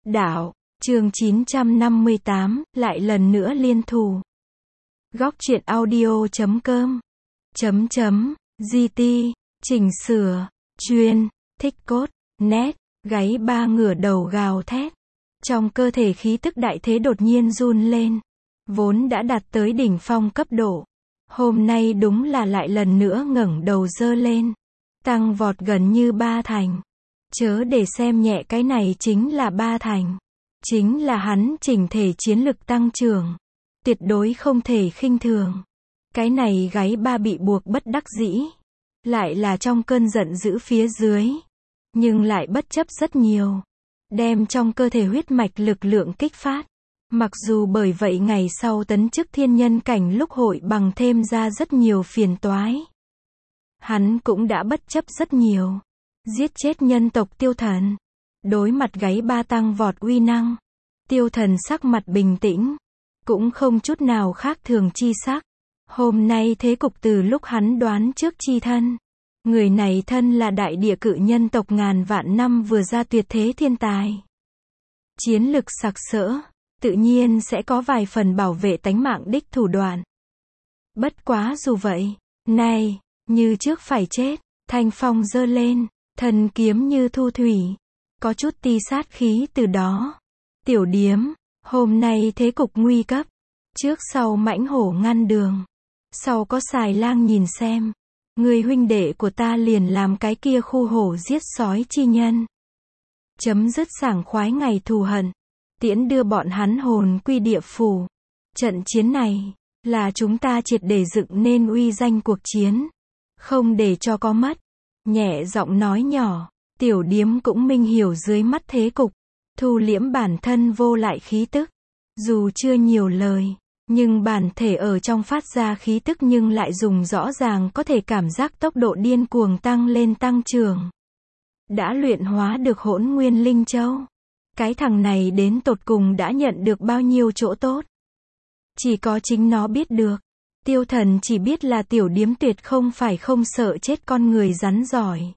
Đạo, chương 958, lại lần nữa liên thủ. Góc truyện audio.com GT, chỉnh sửa, chuyên, thích cốt, nét, gáy ba ngửa đầu gào thét. Trong cơ thể khí tức đại thế đột nhiên run lên. Vốn đã đạt tới đỉnh phong cấp độ. Hôm nay đúng là lại lần nữa ngẩng đầu giơ lên. Tăng vọt gần như 3 thành. Chớ để xem nhẹ cái này chính là 3 thành. Chính là hắn chỉnh thể chiến lực tăng trưởng. Tuyệt đối không thể khinh thường. Cái này gáy ba bị buộc bất đắc dĩ. Lại là trong cơn giận dữ phía dưới. Nhưng lại bất chấp rất nhiều. Đem trong cơ thể huyết mạch lực lượng kích phát. Mặc dù bởi vậy ngày sau tấn chức thiên nhân cảnh lúc hội bằng thêm ra rất nhiều phiền toái. Hắn cũng đã bất chấp rất nhiều. Giết chết nhân tộc Tiêu Thần. Đối mặt gáy ba tăng vọt uy năng. Tiêu Thần sắc mặt bình tĩnh. Cũng không chút nào khác thường chi sắc. Hôm nay thế cục từ lúc hắn đoán trước chi thân. Người này thân là đại địa cự nhân tộc ngàn vạn năm vừa ra tuyệt thế thiên tài. Chiến lực sặc sỡ. Tự nhiên sẽ có vài phần bảo vệ tánh mạng đích thủ đoạn. Bất quá dù vậy, này, như trước phải chết, Thanh Phong giơ lên, thần kiếm như thu thủy, có chút ti sát khí từ đó. Tiểu điếm, hôm nay thế cục nguy cấp, trước sau mãnh hổ ngăn đường, sau có xài lang nhìn xem, người huynh đệ của ta liền làm cái kia khu hổ giết sói chi nhân. Chấm dứt sảng khoái ngày thù hận. Tiễn đưa bọn hắn hồn quy địa phủ. Trận chiến này, là chúng ta triệt để dựng nên uy danh cuộc chiến. Không để cho có mất. Nhẹ giọng nói nhỏ, tiểu điếm cũng minh hiểu dưới mắt thế cục. Thu liễm bản thân vô lại khí tức. Dù chưa nhiều lời, nhưng bản thể ở trong phát ra khí tức nhưng lại dùng rõ ràng có thể cảm giác tốc độ điên cuồng tăng lên tăng trưởng. Đã luyện hóa được hỗn nguyên linh châu. Cái thằng này đến tột cùng đã nhận được bao nhiêu chỗ tốt. Chỉ có chính nó biết được. Tiêu Thần chỉ biết là tiểu điếm tuyệt không phải không sợ chết con người rắn giỏi.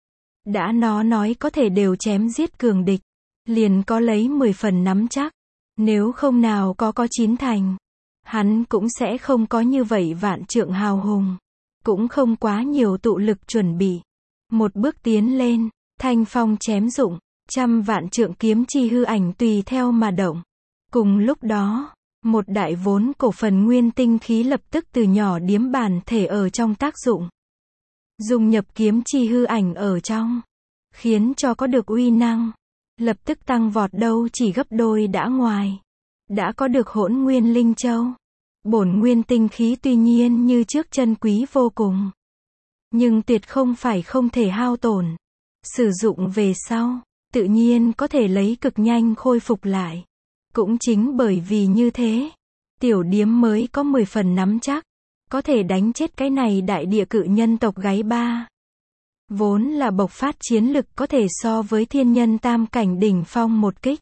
Đã nó nói có thể đều chém giết cường địch. Liền có lấy 10 phần nắm chắc. Nếu không nào có 9 thành. Hắn cũng sẽ không có như vậy vạn trượng hào hùng. Cũng không quá nhiều tụ lực chuẩn bị. Một bước tiến lên, Thanh Phong chém dụng. Trăm vạn trượng kiếm chi hư ảnh tùy theo mà động. Cùng lúc đó, một đại vốn cổ phần nguyên tinh khí lập tức từ nhỏ điếm bản thể ở trong tác dụng. Dùng nhập kiếm chi hư ảnh ở trong. Khiến cho có được uy năng. Lập tức tăng vọt đâu chỉ gấp đôi đã ngoài. Đã có được hỗn nguyên linh châu. Bổn nguyên tinh khí tuy nhiên như trước chân quý vô cùng. Nhưng tuyệt không phải không thể hao tổn. Sử dụng về sau. Tự nhiên có thể lấy cực nhanh khôi phục lại. Cũng chính bởi vì như thế, tiểu điếm mới có 10 phần nắm chắc, có thể đánh chết cái này đại địa cự nhân tộc gáy ba. Vốn là bộc phát chiến lực có thể so với thiên nhân tam cảnh đỉnh phong một kích.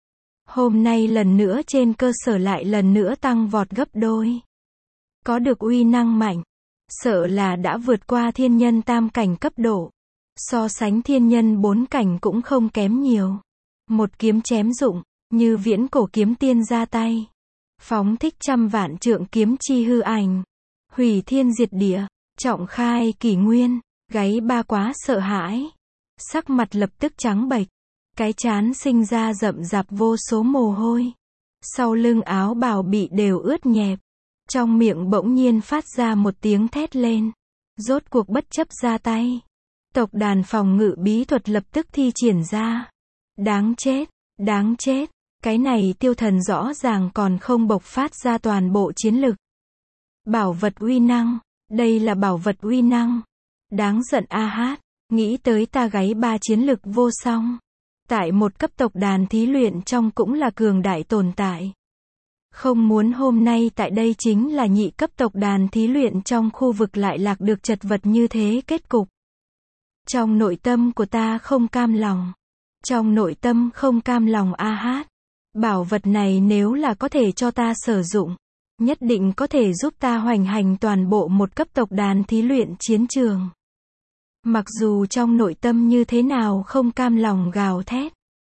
Hôm nay lần nữa trên cơ sở lại lần nữa tăng vọt gấp đôi. Có được uy năng mạnh, sợ là đã vượt qua thiên nhân tam cảnh cấp độ. So sánh thiên nhân 4 cảnh cũng không kém nhiều. Một kiếm chém dụng, như viễn cổ kiếm tiên ra tay. Phóng thích trăm vạn trượng kiếm chi hư ảnh. Hủy thiên diệt địa, trọng khai kỷ nguyên, gáy ba quá sợ hãi. Sắc mặt lập tức trắng bệch. Cái trán sinh ra rậm rạp vô số mồ hôi. Sau lưng áo bào bị đều ướt nhẹp. Trong miệng bỗng nhiên phát ra một tiếng thét lên. Rốt cuộc bất chấp ra tay. Tộc đàn phòng ngự bí thuật lập tức thi triển ra. Đáng chết, đáng chết. Cái này Tiêu Thần rõ ràng còn không bộc phát ra toàn bộ chiến lực. Bảo vật uy năng. Đây là bảo vật uy năng. Đáng giận a hát. Nghĩ tới ta gáy ba chiến lực vô song. Tại một cấp tộc đàn thí luyện trong cũng là cường đại tồn tại. Không muốn hôm nay tại đây chính là nhị cấp tộc đàn thí luyện trong khu vực lại lạc được chật vật như thế kết cục. Trong nội tâm của ta không cam lòng. Trong nội tâm không cam lòng a hát. Bảo vật này nếu là có thể cho ta sử dụng, nhất định có thể giúp ta hoành hành toàn bộ một cấp tộc đàn thí luyện chiến trường. Mặc dù trong nội tâm như thế nào không cam lòng gào thét.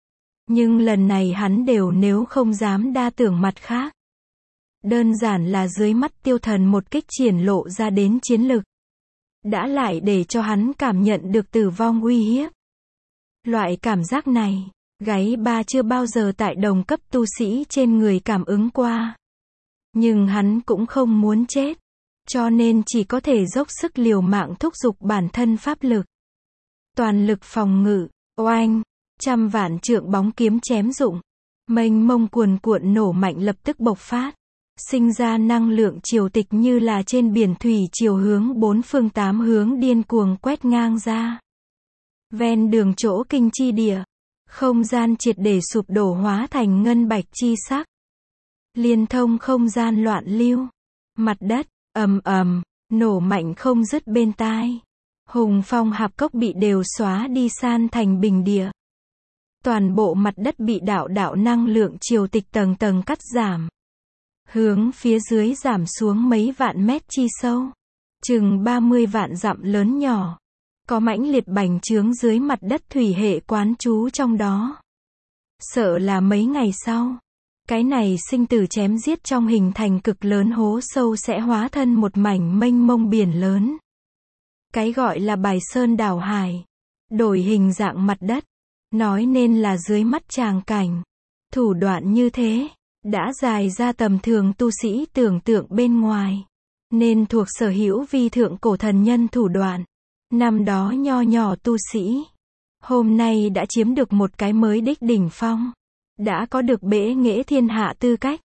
Nhưng lần này hắn đều nếu không dám đa tưởng mặt khác. Đơn giản là dưới mắt Tiêu Thần một kích triển lộ ra đến chiến lực. Đã lại để cho hắn cảm nhận được tử vong uy hiếp. Loại cảm giác này, gáy ba chưa bao giờ tại đồng cấp tu sĩ trên người cảm ứng qua. Nhưng hắn cũng không muốn chết. Cho nên chỉ có thể dốc sức liều mạng thúc giục bản thân pháp lực. Toàn lực phòng ngự, oanh, trăm vạn trượng bóng kiếm chém rụng. Mênh mông cuồn cuộn nổ mạnh lập tức bộc phát. Sinh ra năng lượng triều tịch như là trên biển thủy chiều hướng bốn phương tám hướng điên cuồng quét ngang ra. Ven đường chỗ kinh chi địa, không gian triệt để sụp đổ hóa thành ngân bạch chi sắc. Liên thông không gian loạn lưu. Mặt đất, ầm ầm, nổ mạnh không dứt bên tai. Hùng phong hạp cốc bị đều xóa đi san thành bình địa. Toàn bộ mặt đất bị đạo đạo năng lượng triều tịch tầng tầng cắt giảm. Hướng phía dưới giảm xuống mấy vạn mét chi sâu. Chừng 30 vạn dặm lớn nhỏ. Có mãnh liệt bành trướng dưới mặt đất thủy hệ quán trú trong đó. Sợ là mấy ngày sau, cái này sinh tử chém giết trong hình thành cực lớn hố sâu sẽ hóa thân một mảnh mênh mông biển lớn. Cái gọi là bài sơn đảo hải, đổi hình dạng mặt đất, nói nên là dưới mắt tràng cảnh. Thủ đoạn như thế, đã dài ra tầm thường tu sĩ tưởng tượng bên ngoài. Nên thuộc sở hữu vi thượng cổ thần nhân thủ đoạn. Năm đó nho nhỏ tu sĩ, hôm nay đã chiếm được một cái mới đích đỉnh phong. Đã có được bệ nghệ thiên hạ tư cách.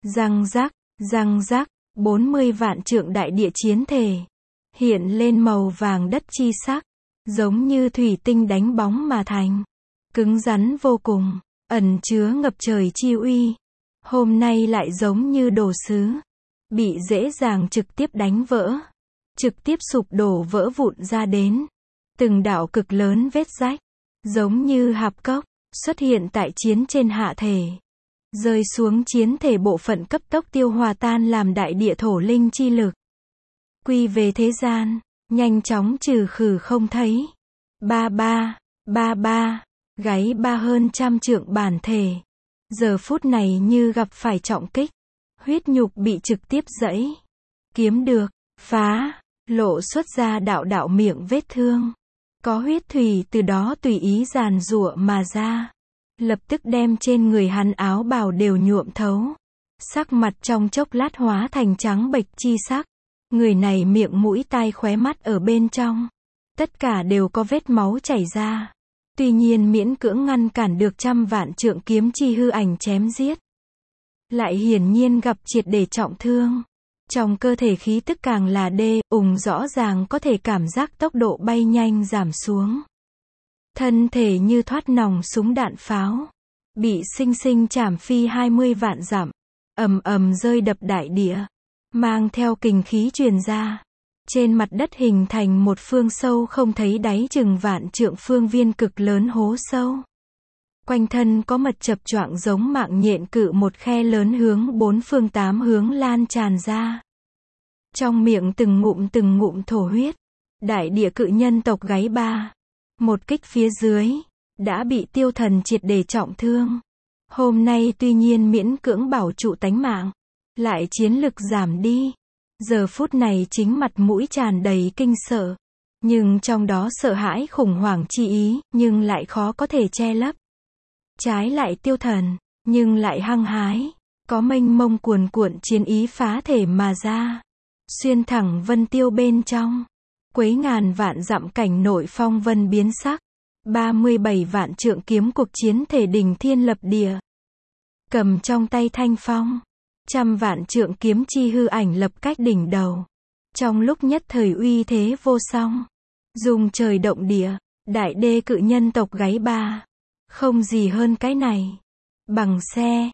Răng rắc, 40 vạn trượng đại địa chiến thể. Hiện lên màu vàng đất chi sắc. Giống như thủy tinh đánh bóng mà thành. Cứng rắn vô cùng, ẩn chứa ngập trời chi uy. Hôm nay lại giống như đồ sứ. Bị dễ dàng trực tiếp đánh vỡ. Trực tiếp sụp đổ vỡ vụn ra đến. Từng đạo cực lớn vết rách. Giống như hạp cốc. Xuất hiện tại chiến trên hạ thể. Rơi xuống chiến thể bộ phận cấp tốc tiêu hòa tan làm đại địa thổ linh chi lực. Quy về thế gian. Nhanh chóng trừ khử không thấy. Ba, gáy ba hơn trăm trượng bản thể. Giờ phút này như gặp phải trọng kích. Huyết nhục bị trực tiếp giãy. Kiếm được, phá, lộ xuất ra đạo đạo miệng vết thương. Có huyết thủy từ đó tùy ý giàn giụa mà ra. Lập tức đem trên người hắn áo bào đều nhuộm thấu. Sắc mặt trong chốc lát hóa thành trắng bệch chi sắc. Người này miệng mũi tai khóe mắt ở bên trong. Tất cả đều có vết máu chảy ra. Tuy nhiên miễn cưỡng ngăn cản được trăm vạn trượng kiếm chi hư ảnh chém giết. Lại hiển nhiên gặp triệt để trọng thương. Trong cơ thể khí tức càng là rõ ràng có thể cảm giác tốc độ bay nhanh giảm xuống. Thân thể như thoát nòng súng đạn pháo. Bị sinh sinh chảm phi 20 vạn dặm. Ầm ầm rơi đập đại địa. Mang theo kình khí truyền ra. Trên mặt đất hình thành một phương sâu không thấy đáy chừng vạn trượng phương viên cực lớn hố sâu. Quanh thân có mật chập choạng giống mạng nhện cự một khe lớn hướng bốn phương tám hướng lan tràn ra. Trong miệng từng ngụm thổ huyết. Đại địa cự nhân tộc gáy ba. Một kích phía dưới. Đã bị Tiêu Thần triệt để trọng thương. Hôm nay tuy nhiên miễn cưỡng bảo trụ tánh mạng. Lại chiến lực giảm đi. Giờ phút này chính mặt mũi tràn đầy kinh sợ. Nhưng trong đó sợ hãi khủng hoảng chi ý. Nhưng lại khó có thể che lấp. Trái lại Tiêu Thần. Nhưng lại hăng hái. Có mênh mông cuồn cuộn chiến ý phá thể mà ra. Xuyên thẳng vân tiêu bên trong. Quấy ngàn vạn dặm cảnh nội phong vân biến sắc. 37 vạn trượng kiếm cuộc chiến thể đỉnh thiên lập địa. Cầm trong tay thanh phong. Trăm vạn trượng kiếm chi hư ảnh lập cách đỉnh đầu. Trong lúc nhất thời uy thế vô song. Dùng trời động địa. Đại đê cự nhân tộc gáy ba. Không gì hơn cái này. Bằng xe.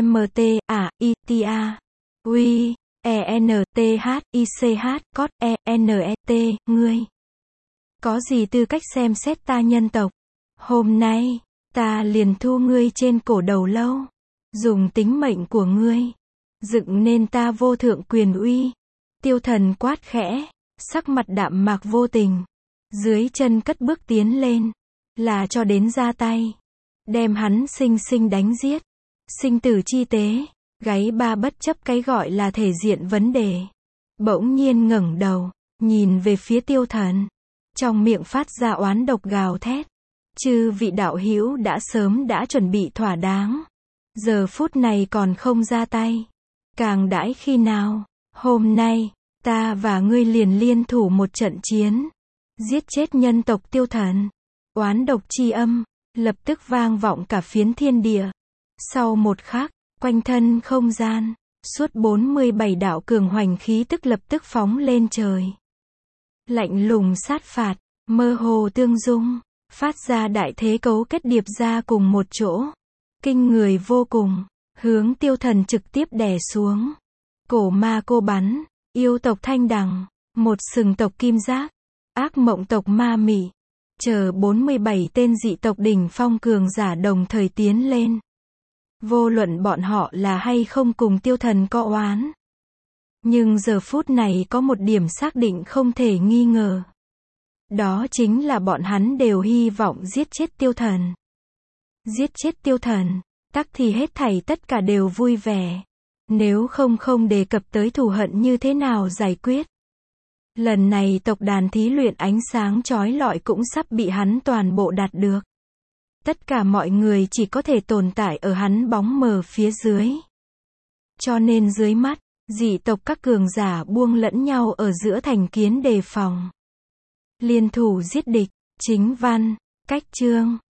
MTA. Uy. ENTHICH. Cốt ENET. Ngươi. Có gì tư cách xem xét ta nhân tộc? Hôm nay, ta liền thu ngươi trên cổ đầu lâu. Dùng tính mệnh của ngươi. Dựng nên ta vô thượng quyền uy. Tiêu Thần quát khẽ. Sắc mặt đạm mạc vô tình. Dưới chân cất bước tiến lên. Là cho đến ra tay. đem hắn sinh sinh đánh giết. Sinh tử chi tế, gáy ba bất chấp cái gọi là thể diện vấn đề. Bỗng nhiên ngẩng đầu, nhìn về phía Tiêu Thần. Trong miệng phát ra oán độc gào thét. Chư vị đạo hữu đã sớm đã chuẩn bị thỏa đáng. Giờ phút này còn không ra tay. Càng đãi khi nào? Hôm nay, ta và ngươi liền liên thủ một trận chiến. Giết chết nhân tộc Tiêu Thần. Oán độc chi âm, lập tức vang vọng cả phiến thiên địa. Sau một khắc, quanh thân không gian, suốt 47 đạo cường hoành khí tức lập tức phóng lên trời. Lạnh lùng sát phạt, mơ hồ tương dung, phát ra đại thế cấu kết điệp ra cùng một chỗ. Kinh người vô cùng, hướng Tiêu Thần trực tiếp đè xuống. Cổ ma cô bắn, yêu tộc Thanh Đằng, một sừng tộc Kim Giác, ác mộng tộc Ma Mị, chờ 47 tên dị tộc đỉnh phong cường giả đồng thời tiến lên. Vô luận bọn họ là hay không cùng Tiêu Thần có oán. Nhưng giờ phút này có một điểm xác định không thể nghi ngờ. Đó chính là bọn hắn đều hy vọng giết chết Tiêu Thần. Giết chết Tiêu Thần, tắc thì hết thảy tất cả đều vui vẻ. Nếu không đề cập tới thù hận như thế nào giải quyết. Lần này tộc đàn thí luyện ánh sáng chói lọi cũng sắp bị hắn toàn bộ đạt được. Tất cả mọi người chỉ có thể tồn tại ở hắn bóng mờ phía dưới. Cho nên dưới mắt, dị tộc các cường giả buông lẫn nhau ở giữa thành kiến đề phòng. Liên thủ giết địch, chính văn, cách chương.